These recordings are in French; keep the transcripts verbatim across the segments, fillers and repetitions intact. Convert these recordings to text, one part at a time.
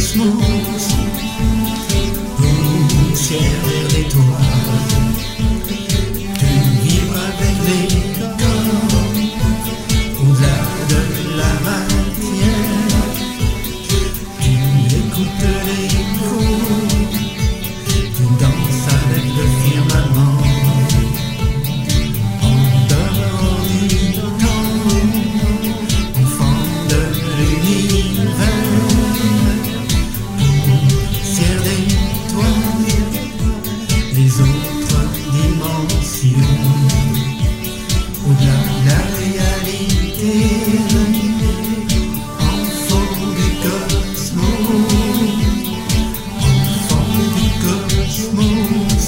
cosmos, poussière d'étoiles, tu vibres avec les corps, au-delà de la matière, tu écoutes l'écho, tu danses avec le firmament, en dehors du temps, enfant de l'univers, poussière d'étoiles, les autres dimensions, au-delà de la réalité, enfant du cosmos, enfant du cosmos,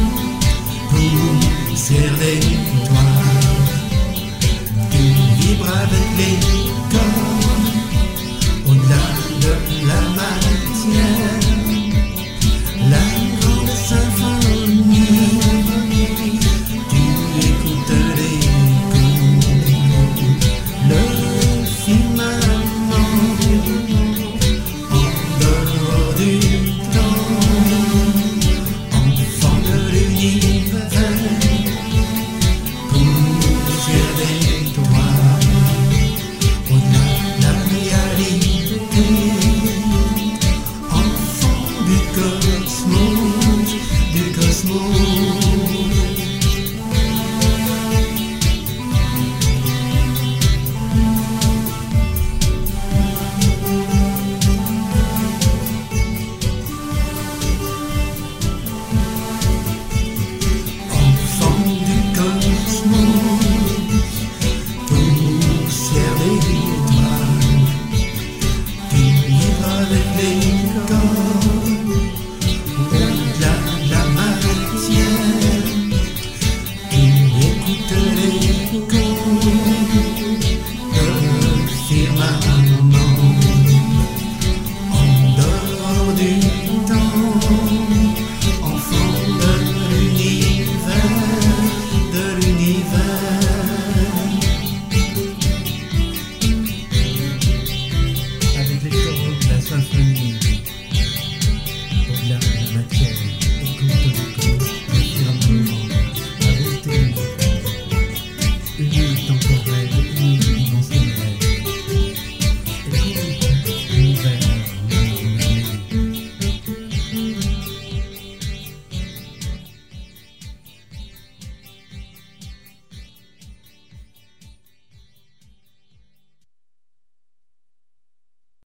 poussière d'étoiles, tu vibres avec les corps, au-delà de la matière, la grande symphonie, tu écoutes l'écho, le firmament, en dehors du temps, enfant de l'univers, poussière d'étoiles, au-delà de la réalité, enfant du cosmos, du cosmos.